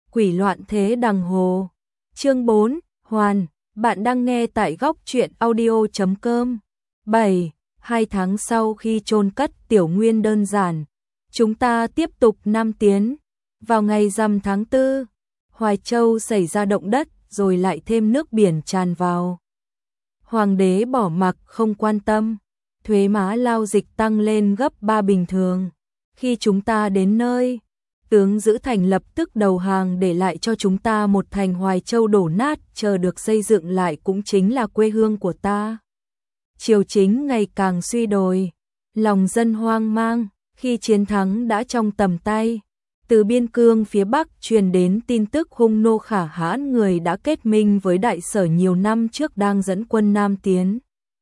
Quỷ loạn thế đằng hồ. Chương 4, Hoàn, bạn đang nghe tại góc truyện audio.com. 7. 2 tháng sau khi chôn cất Tiểu Nguyên đơn giản, chúng ta tiếp tục nam tiến. Vào ngày rằm tháng 4, Hoài Châu xảy ra động đất rồi lại thêm nước biển tràn vào. Hoàng đế bỏ mặc không quan tâm, thuế má lao dịch tăng lên gấp 3 bình thường. Khi chúng ta đến nơi, tướng giữ thành lập tức đầu hàng để lại cho chúng ta một thành Hoài Châu đổ nát chờ được xây dựng lại cũng chính là quê hương của ta. Triều chính ngày càng suy đồi, lòng dân hoang mang, khi chiến thắng đã trong tầm tay. Từ biên cương phía Bắc truyền đến tin tức hung nô Khả Hãn, người đã kết minh với đại sở nhiều năm trước đang dẫn quân nam tiến.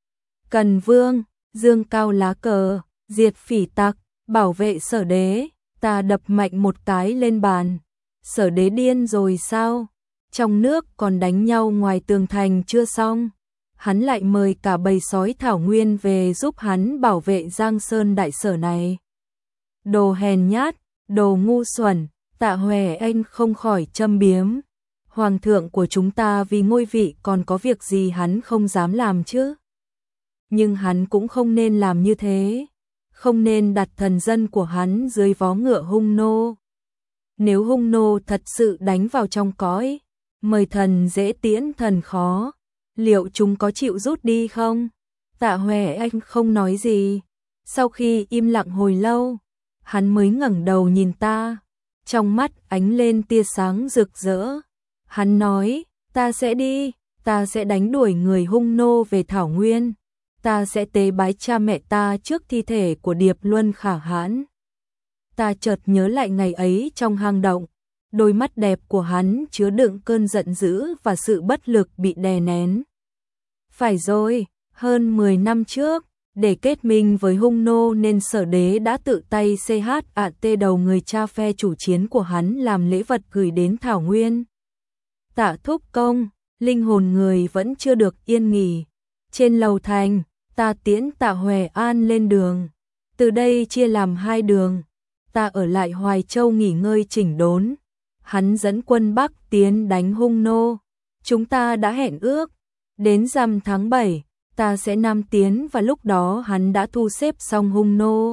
Cần Vương, dương cao lá cờ, diệt phỉ tặc, bảo vệ sở đế. Ta đập mạnh một cái lên bàn. Sở đế điên rồi sao? Trong nước còn đánh nhau ngoài tường thành chưa xong. Hắn lại mời cả bầy sói Thảo Nguyên về giúp hắn bảo vệ Giang Sơn đại sở này. Đồ hèn nhát, đồ ngu xuẩn. Tạ Hòe Anh không khỏi châm biếm. Hoàng thượng của chúng ta vì ngôi vị còn có việc gì hắn không dám làm chứ? Nhưng hắn cũng không nên làm như thế. Không nên đặt thần dân của hắn dưới vó ngựa hung nô. Nếu hung nô thật sự đánh vào trong cõi, mời thần dễ tiễn thần khó, liệu chúng có chịu rút đi không? Tạ Hòe Anh không nói gì. Sau khi im lặng hồi lâu, hắn mới ngẩng đầu nhìn ta, trong mắt ánh lên tia sáng rực rỡ. Hắn nói, ta sẽ đi, ta sẽ đánh đuổi người hung nô về Thảo Nguyên. Ta sẽ tế bái cha mẹ ta trước thi thể của Điệp Luân Khả Hãn. Ta chợt nhớ lại ngày ấy trong hang động, đôi mắt đẹp của hắn chứa đựng cơn giận dữ và sự bất lực bị đè nén. Phải rồi, hơn 10 năm trước, để kết minh với hung nô nên sở đế đã tự tay CHAT đầu người cha phe chủ chiến của hắn làm lễ vật gửi đến Thảo Nguyên. Tạ thúc công, linh hồn người vẫn chưa được yên nghỉ. Trên lầu thành, ta tiễn Tạ Hòe An lên đường. Từ đây chia làm 2 đường. Ta ở lại Hoài Châu nghỉ ngơi chỉnh đốn. Hắn dẫn quân Bắc tiến đánh hung nô. Chúng ta đã hẹn ước. Đến rằm tháng 7, ta sẽ nam tiến và lúc đó hắn đã thu xếp xong hung nô.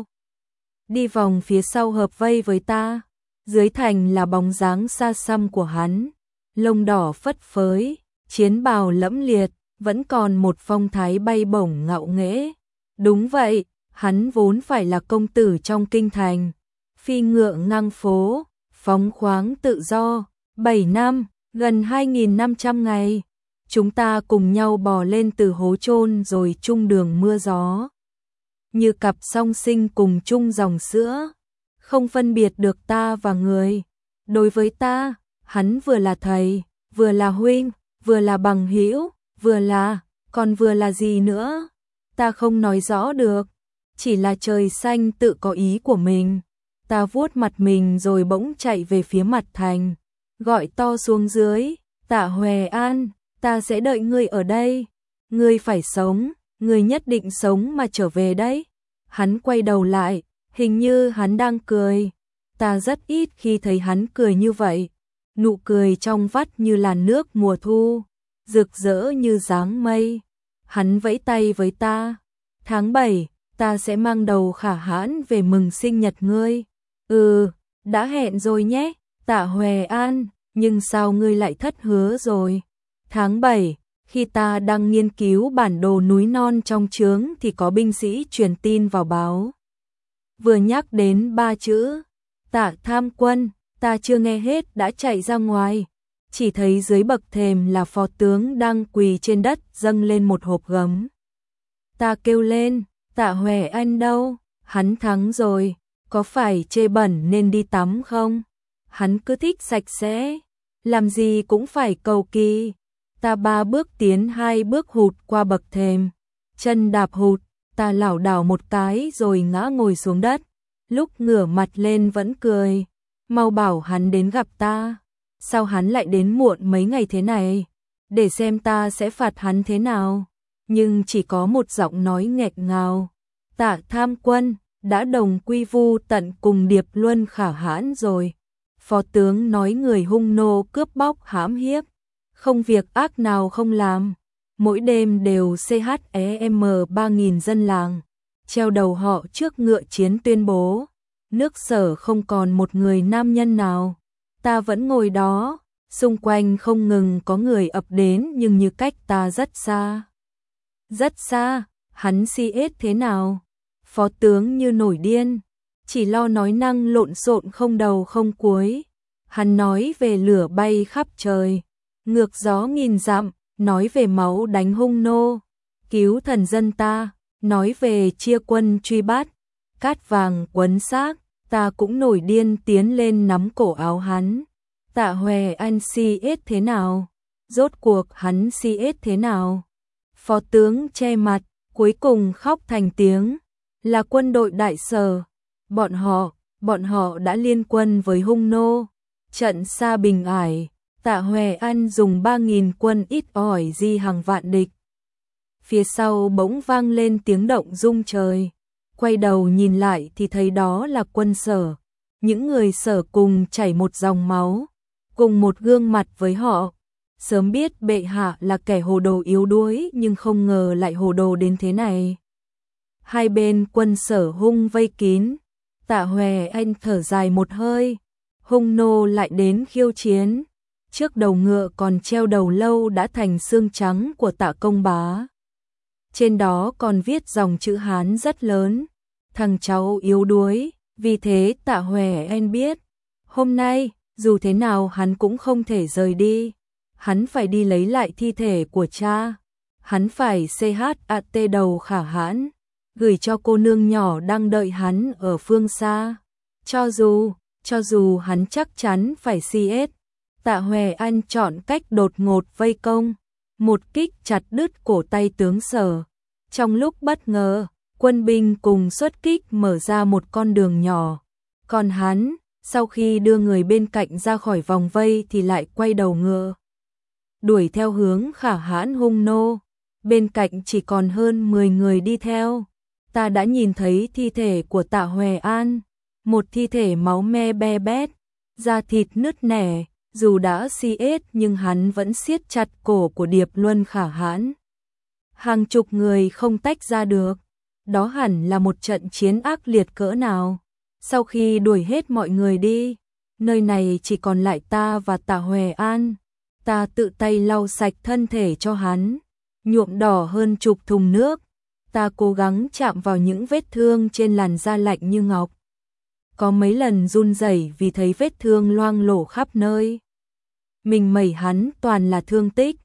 Đi vòng phía sau hợp vây với ta. Dưới thành là bóng dáng xa xăm của hắn. Lông đỏ phất phới, chiến bào lẫm liệt. Vẫn còn một phong thái bay bổng ngạo nghễ. Đúng vậy, hắn vốn phải là công tử trong kinh thành. Phi ngựa ngang phố, phóng khoáng tự do. 7 năm, gần 2.500 ngày. Chúng ta cùng nhau bò lên từ hố chôn rồi chung đường mưa gió. Như cặp song sinh cùng chung dòng sữa. Không phân biệt được ta và người. Đối với ta, hắn vừa là thầy, vừa là huynh, vừa là bằng hữu. Còn vừa là gì nữa? Ta không nói rõ được. Chỉ là trời xanh tự có ý của mình. Ta vuốt mặt mình rồi bỗng chạy về phía mặt thành. Gọi to xuống dưới. Tạ Hòe An, ta sẽ đợi ngươi ở đây. Ngươi phải sống, ngươi nhất định sống mà trở về đấy. Hắn quay đầu lại, hình như hắn đang cười. Ta rất ít khi thấy hắn cười như vậy. Nụ cười trong vắt như làn nước mùa thu. Rực rỡ như dáng mây. Hắn vẫy tay với ta. Tháng 7, ta sẽ mang đầu Khả Hãn về mừng sinh nhật ngươi. Đã hẹn rồi nhé, Tạ Hòe An, nhưng sao ngươi lại thất hứa rồi? Tháng 7, khi ta đang nghiên cứu bản đồ núi non trong trướng thì có binh sĩ truyền tin vào báo. Vừa nhắc đến 3 chữ, Tạ Tham Quân, ta chưa nghe hết đã chạy ra ngoài. Chỉ thấy dưới bậc thềm là phó tướng đang quỳ trên đất dâng lên một hộp gấm. Ta kêu lên, Tạ Hòe Anh đâu? Hắn thắng rồi, có phải chê bẩn nên đi tắm không? Hắn cứ thích sạch sẽ, làm gì cũng phải cầu kỳ. Ta 3 bước tiến 2 bước hụt qua bậc thềm, chân đạp hụt, ta lảo đảo một cái rồi ngã ngồi xuống đất. Lúc ngửa mặt lên vẫn cười, mau bảo hắn đến gặp ta. Sao hắn lại đến muộn mấy ngày thế này? Để xem ta sẽ phạt hắn thế nào. Nhưng chỉ có một giọng nói nghẹn ngào. Tạ Tham Quân đã đồng quy vu tận cùng Điệp Luân Khả Hãn rồi. Phó tướng nói người hung nô cướp bóc hãm hiếp, không việc ác nào không làm, mỗi đêm đều CHEM 3.000 dân làng, treo đầu họ trước ngựa chiến tuyên bố, nước Sở không còn một người nam nhân nào, ta vẫn ngồi đó, xung quanh không ngừng có người ập đến nhưng như cách ta rất xa. Rất xa, hắn CS thế nào? Phó tướng như nổi điên, chỉ lo nói năng lộn xộn không đầu không cuối. Hắn nói về lửa bay khắp trời, ngược gió nghìn dặm, nói về máu đánh hung nô, cứu thần dân ta, nói về chia quân truy bắt, cát vàng quấn xác, ta cũng nổi điên tiến lên nắm cổ áo hắn. Tạ Hoè Anh CS thế nào? Rốt cuộc hắn CS thế nào? Phó tướng che mặt, cuối cùng khóc thành tiếng, là quân đội Đại Sở, bọn họ đã liên quân với hung nô, trận xa Bình Ải, Tạ Hoè Anh dùng 3.000 quân ít ỏi di hàng vạn địch. Phía sau bỗng vang lên tiếng động rung trời, quay đầu nhìn lại thì thấy đó là quân Sở, những người Sở cùng chảy một dòng máu, cùng một gương mặt với họ. Sớm biết bệ hạ là kẻ hồ đồ yếu đuối nhưng không ngờ lại hồ đồ đến thế này. Hai bên quân Sở hung vây kín, Tạ Hoè Anh thở dài một hơi, hung nô lại đến khiêu chiến, trước đầu ngựa còn treo đầu lâu đã thành xương trắng của Tạ Công Bá. Trên đó còn viết dòng chữ Hán rất lớn, thằng cháu yếu đuối, vì thế Tạ Hoè Anh biết, hôm nay, dù thế nào hắn cũng không thể rời đi, hắn phải đi lấy lại thi thể của cha, hắn phải CHAT đầu Khả Hãn, gửi cho cô nương nhỏ đang đợi hắn ở phương xa, cho dù hắn chắc chắn phải CS. Tạ Hoè Anh chọn cách đột ngột vây công, một kích chặt đứt cổ tay tướng Sở. Trong lúc bất ngờ, quân binh cùng xuất kích mở ra một con đường nhỏ, còn hắn, sau khi đưa người bên cạnh ra khỏi vòng vây thì lại quay đầu ngựa, đuổi theo hướng Khả Hãn hung nô, bên cạnh chỉ còn hơn 10 người đi theo. Ta đã nhìn thấy thi thể của Tạ Hoè An, một thi thể máu me be bét, da thịt nứt nẻ, dù đã CS nhưng hắn vẫn siết chặt cổ của Điệp Luân Khả Hãn. Hàng chục người không tách ra được, đó hẳn là một trận chiến ác liệt cỡ nào. Sau khi đuổi hết mọi người đi, nơi này chỉ còn lại ta và Tạ Hoè An. Ta tự tay lau sạch thân thể cho hắn, nhuộm đỏ hơn chục thùng nước. Ta cố gắng chạm vào những vết thương trên làn da lạnh như ngọc. Có mấy lần run rẩy vì thấy vết thương loang lổ khắp nơi. Mình mẩy hắn toàn là thương tích.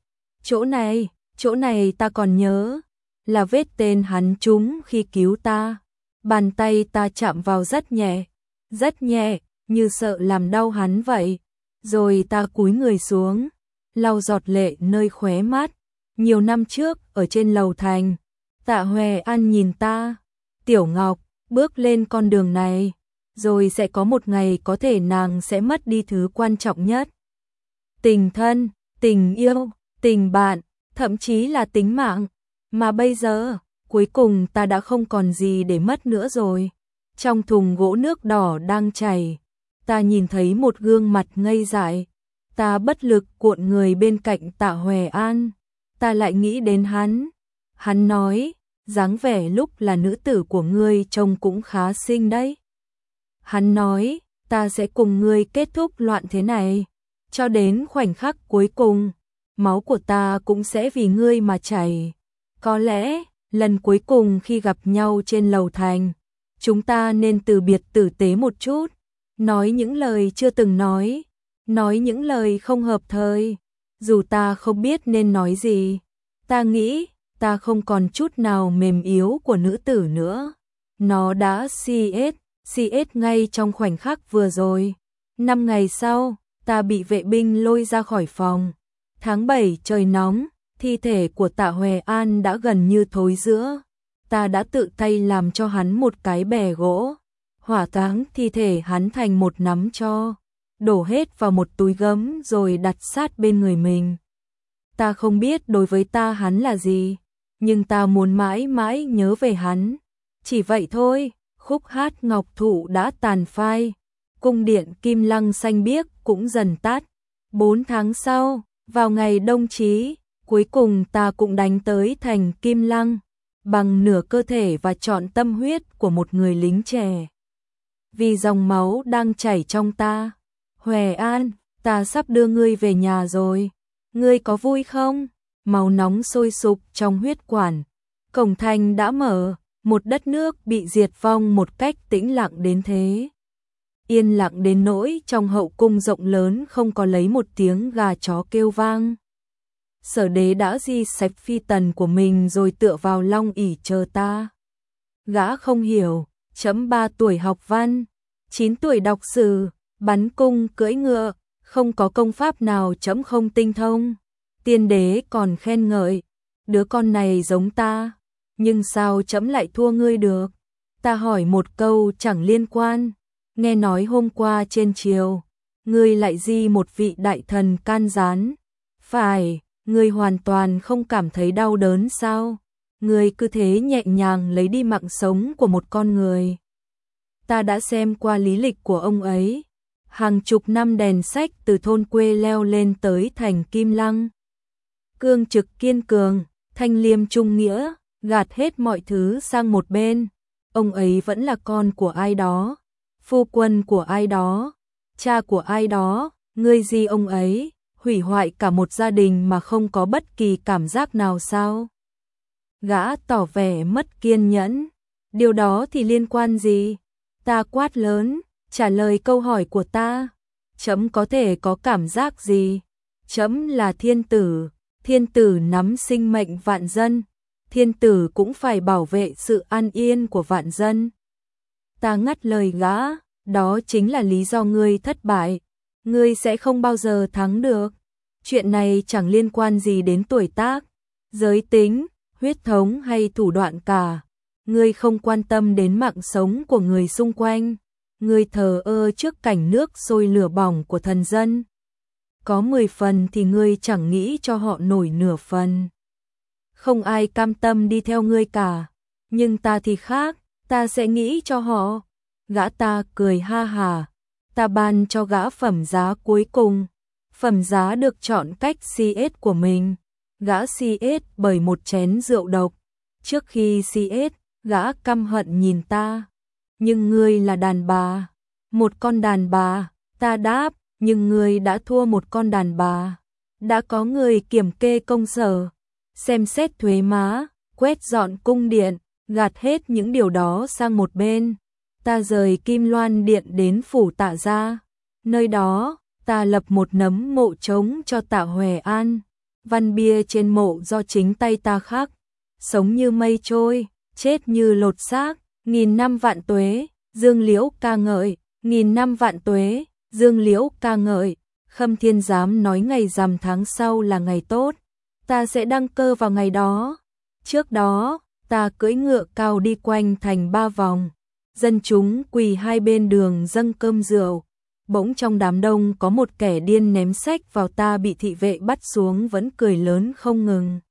Chỗ này ta còn nhớ, là vết tên hắn trúng khi cứu ta. Bàn tay ta chạm vào rất nhẹ, như sợ làm đau hắn vậy. Rồi ta cúi người xuống, lau giọt lệ nơi khóe mắt. Nhiều năm trước, ở trên lầu thành, Tạ Hoè An nhìn ta, Tiểu Ngọc, bước lên con đường này, rồi sẽ có một ngày có thể nàng sẽ mất đi thứ quan trọng nhất. Tình thân, tình yêu, tình bạn, thậm chí là tính mạng. Mà bây giờ, cuối cùng ta đã không còn gì để mất nữa rồi. Trong thùng gỗ nước đỏ đang chảy, ta nhìn thấy một gương mặt ngây dại. Ta bất lực cuộn người bên cạnh Tạ Hoè An. Ta lại nghĩ đến hắn. Hắn nói, dáng vẻ lúc là nữ tử của ngươi trông cũng khá xinh đấy. Hắn nói, ta sẽ cùng ngươi kết thúc loạn thế này. Cho đến khoảnh khắc cuối cùng, máu của ta cũng sẽ vì ngươi mà chảy. Có lẽ, lần cuối cùng khi gặp nhau trên lầu thành, chúng ta nên từ biệt tử tế một chút, nói những lời chưa từng nói những lời không hợp thời. Dù ta không biết nên nói gì, ta nghĩ ta không còn chút nào mềm yếu của nữ tử nữa. Nó đã CS ngay trong khoảnh khắc vừa rồi. 5 ngày sau, ta bị vệ binh lôi ra khỏi phòng. Tháng 7 trời nóng, thi thể của Tạ Hoè An đã gần như thối rữa. Ta đã tự tay làm cho hắn một cái bè gỗ, hỏa táng thi thể hắn thành một nắm tro, đổ hết vào một túi gấm rồi đặt sát bên người mình. Ta không biết đối với ta hắn là gì, nhưng ta muốn mãi mãi nhớ về hắn. Chỉ vậy thôi, khúc hát ngọc thụ đã tàn phai, cung điện Kim Lăng xanh biếc cũng dần tắt. 4 tháng sau, vào ngày đông chí, cuối cùng ta cũng đánh tới thành Kim Lăng, bằng nửa cơ thể và trọn tâm huyết của một người lính trẻ. Vì dòng máu đang chảy trong ta. Huệ An, ta sắp đưa ngươi về nhà rồi. Ngươi có vui không? Máu nóng sôi sục trong huyết quản. Cổng thành đã mở, một đất nước bị diệt vong một cách tĩnh lặng đến thế. Yên lặng đến nỗi trong hậu cung rộng lớn không có lấy một tiếng gà chó kêu vang. Sở đế đã di sạch phi tần của mình rồi tựa vào long ỷ chờ ta. Gã không hiểu, chấm 3 tuổi học văn, 9 tuổi đọc sử, bắn cung cưỡi ngựa, không có công pháp nào chấm không tinh thông. Tiên đế còn khen ngợi, đứa con này giống ta, nhưng sao chấm lại thua ngươi được? Ta hỏi một câu chẳng liên quan, nghe nói hôm qua trên triều, ngươi lại di một vị đại thần can gián. Phải, ngươi hoàn toàn không cảm thấy đau đớn sao? Ngươi cứ thế nhẹ nhàng lấy đi mạng sống của một con người. Ta đã xem qua lý lịch của ông ấy. Hàng chục năm đèn sách từ thôn quê leo lên tới thành Kim Lăng. Cương trực kiên cường, thanh liêm trung nghĩa, gạt hết mọi thứ sang một bên. Ông ấy vẫn là con của ai đó, phu quân của ai đó, cha của ai đó, ngươi gì ông ấy, hủy hoại cả một gia đình mà không có bất kỳ cảm giác nào sao? Gã tỏ vẻ mất kiên nhẫn, điều đó thì liên quan gì? Ta quát lớn, trả lời câu hỏi của ta. Chấm có thể có cảm giác gì? Chấm là thiên tử nắm sinh mệnh vạn dân, thiên tử cũng phải bảo vệ sự an yên của vạn dân. Ta ngắt lời gã, đó chính là lý do ngươi thất bại, ngươi sẽ không bao giờ thắng được. Chuyện này chẳng liên quan gì đến tuổi tác, giới tính, huyết thống hay thủ đoạn cả. Ngươi không quan tâm đến mạng sống của người xung quanh, ngươi thờ ơ trước cảnh nước sôi lửa bỏng của thần dân. Có 10 phần thì ngươi chẳng nghĩ cho họ nổi nửa phần. Không ai cam tâm đi theo ngươi cả, nhưng ta thì khác, ta sẽ nghĩ cho họ. Gã ta cười ha hà, ta ban cho gã phẩm giá cuối cùng. Phẩm giá được chọn cách CS của mình. Gã CS bởi một chén rượu độc. Trước khi CS, gã căm hận nhìn ta. Nhưng ngươi là đàn bà. Một con đàn bà, ta đáp, nhưng ngươi đã thua một con đàn bà. Đã có người kiểm kê công sở, xem xét thuế má, quét dọn cung điện, gạt hết những điều đó sang một bên. Ta rời Kim Loan Điện đến phủ Tạ Gia. Nơi đó, ta lập một nấm mộ trống cho Tạ Huệ An. Văn bia trên mộ do chính tay ta khắc. Sống như mây trôi, chết như lột xác, 1000 năm vạn tuế, Dương Liễu ca ngợi, 1000 năm vạn tuế, Dương Liễu ca ngợi. Khâm Thiên Giám nói ngày rằm tháng sau là ngày tốt, ta sẽ đăng cơ vào ngày đó. Trước đó, ta cưỡi ngựa cao đi quanh thành 3 vòng. Dân chúng quỳ hai bên đường dâng cơm rượu. Bỗng trong đám đông có một kẻ điên ném sách vào ta bị thị vệ bắt xuống vẫn cười lớn không ngừng.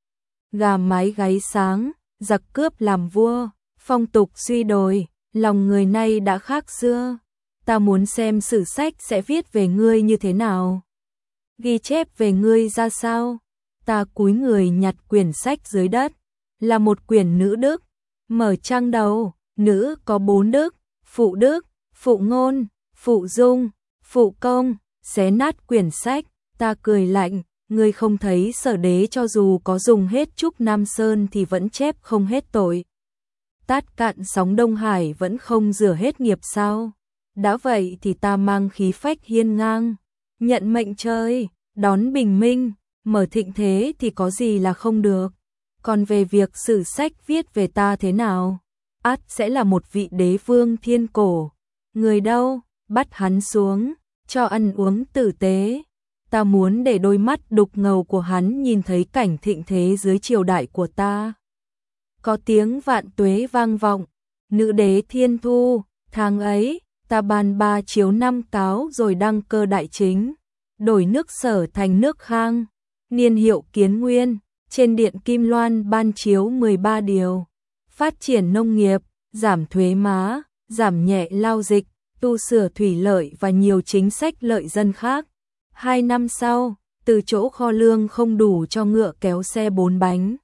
Gà mái gáy sáng, giặc cướp làm vua, phong tục suy đồi, lòng người nay đã khác xưa. Ta muốn xem sử sách sẽ viết về ngươi như thế nào, ghi chép về ngươi ra sao. Ta cúi người nhặt quyển sách dưới đất, là một quyển nữ đức. Mở trang đầu, nữ có 4 đức, phụ ngôn, phụ dung, phụ công. Xé nát quyển sách, ta cười lạnh, ngươi không thấy Sở đế cho dù có dùng hết trúc Nam Sơn thì vẫn chép không hết tội. Tát cạn sóng Đông Hải vẫn không rửa hết nghiệp sao? Đã vậy thì ta mang khí phách hiên ngang, nhận mệnh trời, đón bình minh, mở thịnh thế thì có gì là không được. Còn về việc sử sách viết về ta thế nào, ắt sẽ là một vị đế vương thiên cổ. Người đâu, bắt hắn xuống, cho ăn uống tử tế. Ta muốn để đôi mắt đục ngầu của hắn nhìn thấy cảnh thịnh thế dưới triều đại của ta. Có tiếng vạn tuế vang vọng, nữ đế thiên thu, tháng ấy, ta ban 3 chiếu 5 cáo rồi đăng cơ đại chính, đổi nước Sở thành nước Khang, niên hiệu Kiến Nguyên, trên điện Kim Loan ban chiếu 13 điều, phát triển nông nghiệp, giảm thuế má, giảm nhẹ lao dịch, tu sửa thủy lợi và nhiều chính sách lợi dân khác. 2 năm sau, từ chỗ kho lương không đủ cho ngựa kéo xe 4 bánh,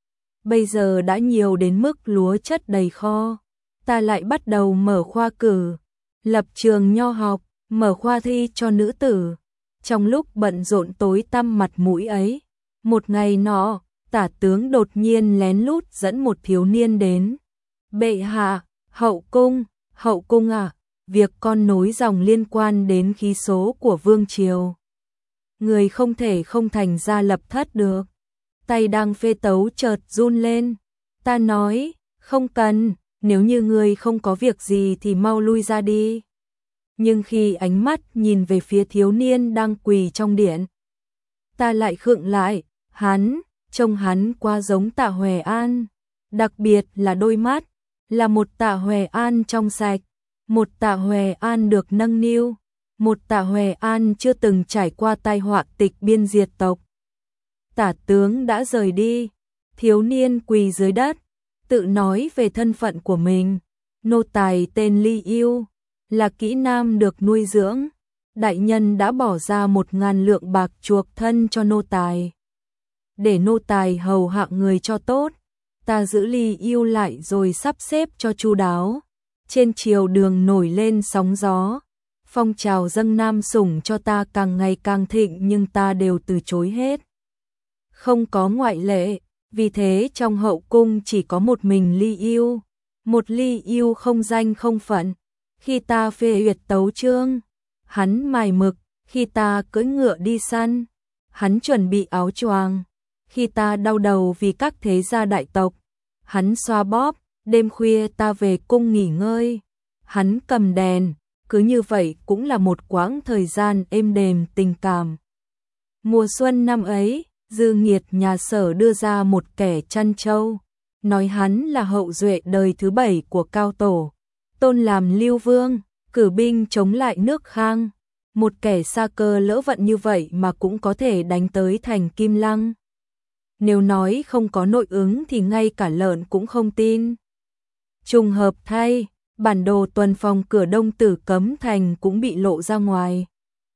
bây giờ đã nhiều đến mức lúa chất đầy kho. Ta lại bắt đầu mở khoa cử, lập trường nho học, mở khoa thi cho nữ tử. Trong lúc bận rộn tối tăm mặt mũi ấy, một ngày nọ, Tả tướng đột nhiên lén lút dẫn một thiếu niên đến. Bệ hạ, hậu cung à, việc con nối dòng liên quan đến khí số của vương triều. Người không thể không thành ra lập thất được. Tay đang phê tấu chợt run lên. Ta nói, không cần, nếu như người không có việc gì thì mau lui ra đi. Nhưng khi ánh mắt nhìn về phía thiếu niên đang quỳ trong điện, ta lại khựng lại. Trông hắn quá giống Tạ Hoè An, đặc biệt là đôi mắt, là một Tạ Hoè An trong sạch, một Tạ Hoè An được nâng niu, một Tạ Hoè An chưa từng trải qua tai họa tịch biên diệt tộc. Tả tướng đã rời đi, thiếu niên quỳ dưới đất, tự nói về thân phận của mình. Nô tài tên Ly Yêu, là kỹ nam được nuôi dưỡng. Đại nhân đã bỏ ra 1000 lượng bạc chuộc thân cho nô tài, để nô tài hầu hạ người cho tốt. Ta giữ Ly Yêu lại rồi sắp xếp cho chu đáo. Trên triều đường nổi lên sóng gió, phong trào dâng nam sủng cho ta càng ngày càng thịnh, nhưng ta đều từ chối hết, không có ngoại lệ. Vì thế trong hậu cung chỉ có một mình Ly Yêu, một Ly Yêu không danh không phận. Khi ta phê duyệt tấu chương, hắn mài mực. Khi ta cưỡi ngựa đi săn, hắn chuẩn bị áo choàng. Khi ta đau đầu vì các thế gia đại tộc, hắn xoa bóp. Đêm khuya ta về cung nghỉ ngơi, hắn cầm đèn. Cứ như vậy cũng là một quãng thời gian êm đềm tình cảm. Mùa xuân năm ấy, Dư Nghiệt nhà Sở đưa ra một kẻ chăn trâu, nói hắn là hậu duệ đời thứ 7 của Cao Tổ, tôn làm Lưu Vương, cử binh chống lại nước Khang. Một kẻ sa cơ lỡ vận như vậy mà cũng có thể đánh tới thành Kim Lăng. Nếu nói không có nội ứng thì ngay cả lợn cũng không tin. Trùng hợp thay, bản đồ tuần phòng cửa Đông Tử Cấm Thành cũng bị lộ ra ngoài.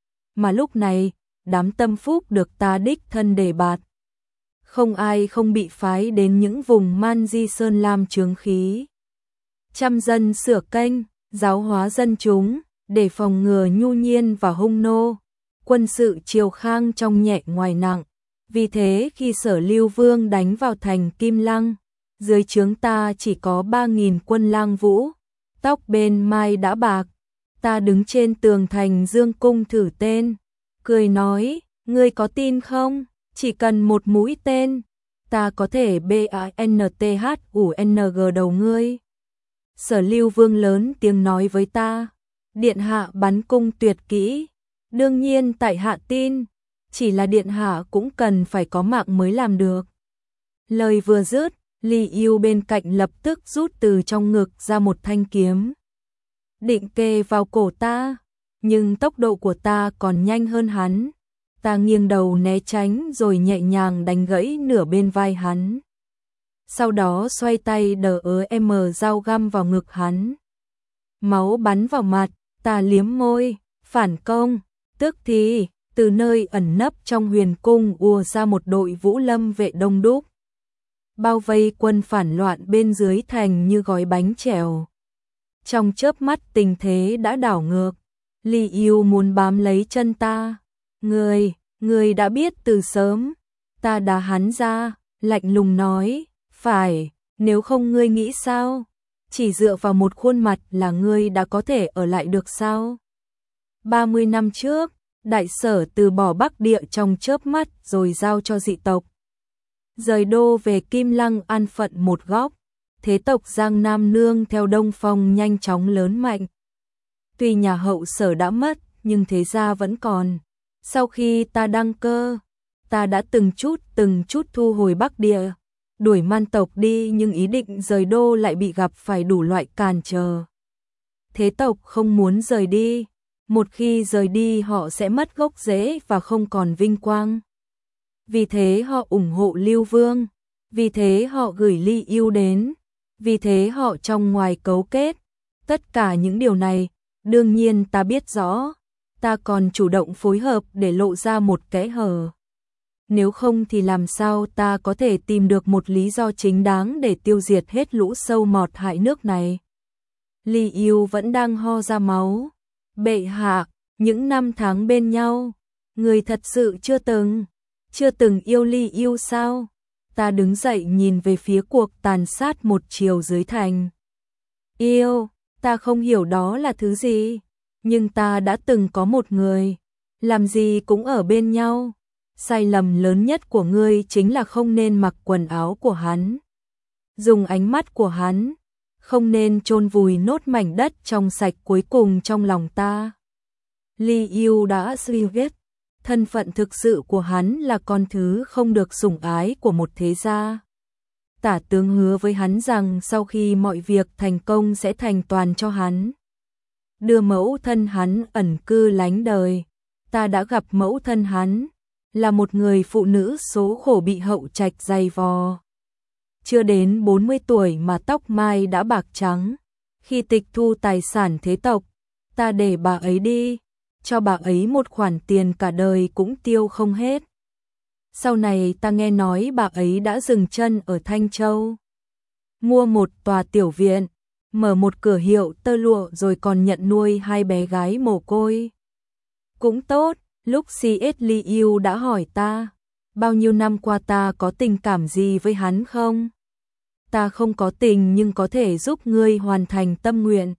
Mà lúc này, đám tâm phúc được ta đích thân đề bạt, không ai không bị phái đến những vùng Man Di Sơn Lam chướng khí. Trăm dân sửa kênh, giáo hóa dân chúng, để phòng ngừa nhu nhiên và hung nô. Quân sự triều Khang trong nhẹ ngoài nặng. Vì thế khi Sở Lưu Vương đánh vào thành Kim Lăng, dưới trướng ta chỉ có 3000 quân lang vũ, tóc bên mai đã bạc. Ta đứng trên tường thành Dương Cung thử tên, cười nói, ngươi có tin không? Chỉ cần một mũi tên, ta có thể BANTHUNG đầu ngươi. Sở Lưu Vương lớn tiếng nói với ta, điện hạ bắn cung tuyệt kỹ. Đương nhiên tại hạ tin, chỉ là điện hạ cũng cần phải có mạng mới làm được. Lời vừa dứt, Ly Yêu bên cạnh lập tức rút từ trong ngực ra một thanh kiếm, định kề vào cổ ta, nhưng tốc độ của ta còn nhanh hơn hắn. Ta nghiêng đầu né tránh rồi nhẹ nhàng đánh gãy nửa bên vai hắn. Sau đó xoay tay đỡ dao găm vào ngực hắn. Máu bắn vào mặt, ta liếm môi, phản công. Tức thì, từ nơi ẩn nấp trong huyền cung ùa ra một đội vũ lâm vệ đông đúc, bao vây quân phản loạn bên dưới thành như gói bánh chèo. Trong chớp mắt tình thế đã đảo ngược. Ly Yêu muốn bám lấy chân ta. Người đã biết từ sớm. Ta đá hắn ra, lạnh lùng nói, phải, nếu không ngươi nghĩ sao? Chỉ dựa vào một khuôn mặt là ngươi đã có thể ở lại được sao? 30 năm trước, Đại Sở từ bỏ Bắc Địa trong chớp mắt rồi giao cho dị tộc. Rời đô về Kim Lăng an phận một góc. Thế tộc Giang Nam nương theo Đông Phong nhanh chóng lớn mạnh. Tuy nhà hậu Sở đã mất, nhưng thế gia vẫn còn. Sau khi ta đăng cơ, ta đã từng chút thu hồi Bắc Địa, đuổi Man tộc đi, nhưng ý định rời đô lại bị gặp phải đủ loại cản trở. Thế tộc không muốn rời đi, một khi rời đi họ sẽ mất gốc rễ và không còn vinh quang. Vì thế họ ủng hộ Lưu Vương, vì thế họ gửi Ly Yêu đến, vì thế họ trong ngoài cấu kết. Tất cả những điều này Đương nhiên ta biết rõ, ta còn chủ động phối hợp để lộ ra một kẽ hở. Nếu không thì làm sao ta có thể tìm được một lý do chính đáng để tiêu diệt hết lũ sâu mọt hại nước này. Li Yêu vẫn đang ho ra máu. Bệ hạ, những năm tháng bên nhau, người thật sự chưa từng yêu Li Yêu sao? Ta đứng dậy nhìn về phía cuộc tàn sát một chiều dưới thành. Yêu, ta không hiểu đó là thứ gì, nhưng ta đã từng có một người, làm gì cũng ở bên nhau. Sai lầm lớn nhất của ngươi chính là không nên mặc quần áo của hắn, dùng ánh mắt của hắn, không nên chôn vùi nốt mảnh đất trong sạch cuối cùng trong lòng ta. Li Yêu đã suy viết, thân phận thực sự của hắn là con thứ không được sủng ái của một thế gia. Tả tướng hứa với hắn rằng sau khi mọi việc thành công sẽ thành toàn cho hắn, đưa mẫu thân hắn ẩn cư lánh đời. Ta đã gặp mẫu thân hắn, là một người phụ nữ số khổ bị hậu trạch dày vò. Chưa đến 40 tuổi mà tóc mai đã bạc trắng. Khi tịch thu tài sản thế tộc, ta để bà ấy đi, cho bà ấy một khoản tiền cả đời cũng tiêu không hết. Sau này ta nghe nói bà ấy đã dừng chân ở Thanh Châu, mua một tòa tiểu viện, mở một cửa hiệu tơ lụa rồi còn nhận nuôi 2 bé gái mồ côi. Cũng tốt, lúc C.S. Li Yêu đã hỏi ta, bao nhiêu năm qua ta có tình cảm gì với hắn không? Ta không có tình nhưng có thể giúp ngươi hoàn thành tâm nguyện.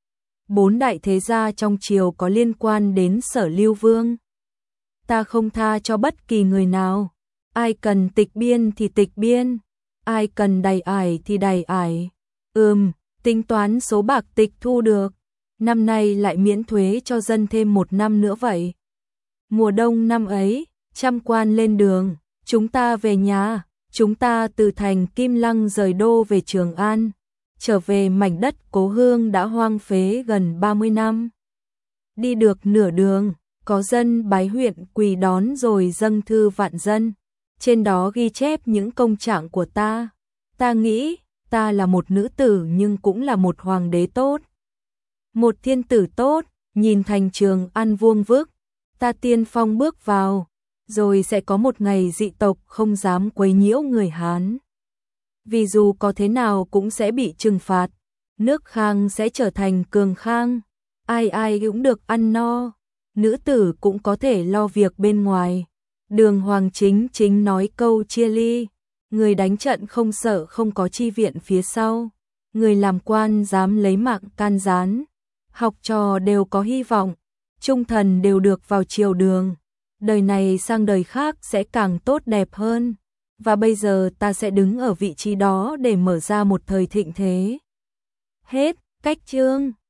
4 đại thế gia trong triều có liên quan đến Sở Lưu Vương. Ta không tha cho bất kỳ người nào. Ai cần tịch biên thì tịch biên, ai cần đầy ải thì đầy ải. Tính toán số bạc tịch thu được, năm nay lại miễn thuế cho dân thêm 1 năm nữa vậy. Mùa đông năm ấy, trăm quan lên đường, chúng ta về nhà, chúng ta từ thành Kim Lăng rời đô về Trường An, trở về mảnh đất cố hương đã hoang phế gần 30 năm. Đi được nửa đường, có dân bái huyện quỳ đón rồi dâng thư vạn dân, trên đó ghi chép những công trạng của ta. Ta nghĩ, ta là một nữ tử nhưng cũng là một hoàng đế tốt, một thiên tử tốt. Nhìn thành Trường An vuông vức, ta tiên phong bước vào, rồi sẽ có một ngày dị tộc không dám quấy nhiễu người Hán. Vì dù có thế nào cũng sẽ bị trừng phạt, nước Khang sẽ trở thành cường Khang, ai ai cũng được ăn no, nữ tử cũng có thể lo việc bên ngoài. Đường Hoàng chính nói câu chia ly, người đánh trận không sợ không có chi viện phía sau, người làm quan dám lấy mạng can gián, học trò đều có hy vọng, trung thần đều được vào triều đường, đời này sang đời khác sẽ càng tốt đẹp hơn, và bây giờ ta sẽ đứng ở vị trí đó để mở ra một thời thịnh thế. Hết, cách chương.